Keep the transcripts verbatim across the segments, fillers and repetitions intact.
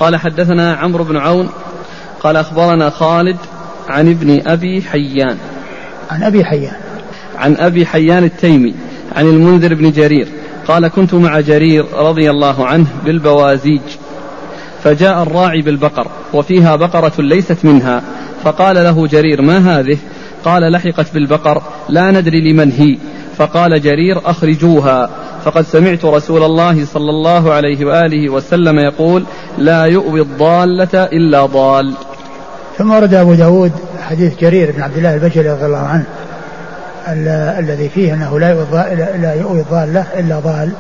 قال حدثنا عمرو بن عون قال أخبرنا خالد عن ابن أبي حيان عن أبي حيان عن أبي حيان التيمي عن المنذر بن جرير قال كنت مع جرير رضي الله عنه بالبوازيج فجاء الراعي بالبقر وفيها بقرة ليست منها فقال له جرير ما هذه؟ قال لحقت بالبقر لا ندري لمن هي. فقال جرير أخرجوها فقد سمعت رسول الله صلى الله عليه وآله وسلم يقول لا يؤوي الضالة إلا ضال. ثم ورد أبو داود حديث جرير بن عبد الله البجلي رضي الله عنه الذي فيه أنه لا يؤوي الضالة إلا ضال,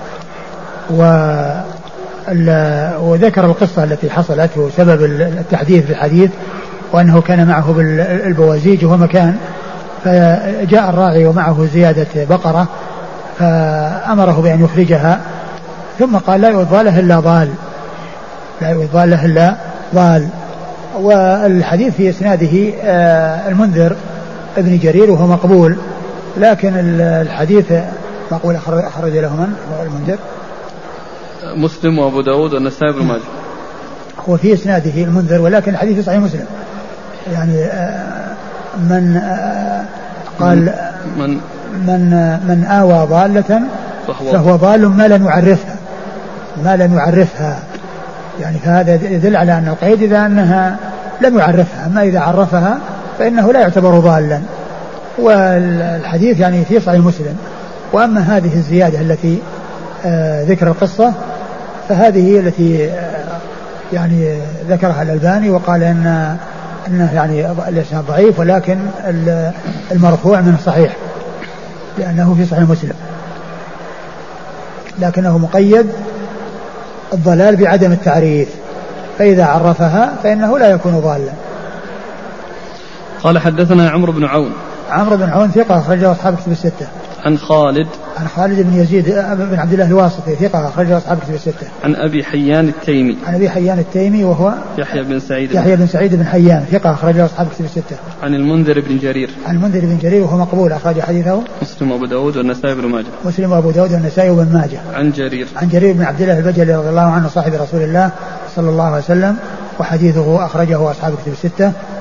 وذكر القصة التي حصلت وسبب التحديث في الحديث وأنه كان معه بالبوازيج وهو مكان, فجاء الراعي ومعه زيادة بقرة فأمره بأن يخرجها ثم قال لا يؤوي الضالة إلا ضال لا يؤوي الضالة إلا ضال. والحديث في إسناده المنذر ابن جرير وهو مقبول, لكن الحديث مقبول أخرج له من المنذر مسلم وأبو داود والنسائي بن ماجه. هو في إسناده المنذر ولكن الحديث في صحيح مسلم, يعني من قال من من, من آوى ضالة فهو ضال ما لم يعرفها ما لم يعرفها يعني فهذا يدل على أن القيد إذا أنها لم يعرفها, أما إذا عرفها فإنه لا يعتبر ضالا. والحديث يعني في صحيح مسلم. وأما هذه الزيادة التي آه ذكر القصة فهذه هي التي آه يعني ذكرها الألباني وقال إن أنه يعني الإسناد ضعيف, ولكن المرفوع من الصحيح لأنه في صحيح مسلم, لكنه مقيد الضلال بعدم التعريف, فإذا عرفها فإنه لا يكون ضالا. قال حدثنا عمرو بن عون عمرو بن عون ثقة أخرجه أصحاب كتب الستة. عن خالد عن خالد بن يزيد بن عبد الله الواسطي ثقة أخرجه أصحاب كتب الستة. عن أبي حيان التيمي عن أبي حيان التيمي وهو يحيى بن سعيد يحيى بن سعيد بن حيان ثقة أخرجه أصحاب كتب الستة. عن المنذر بن جرير عن المنذر بن جرير وهو مقبول أخرج حديثه مسلم وأبو داود والنسائي بن ماجه مسلم وأبو داود والنسائي بن ماجه. عن جرير عن جرير بن عبد الله البجلي رضي الله عنه صاحب رسول الله صلى الله عليه وسلم, وحديثه أخرجه أصحاب كتب الستة.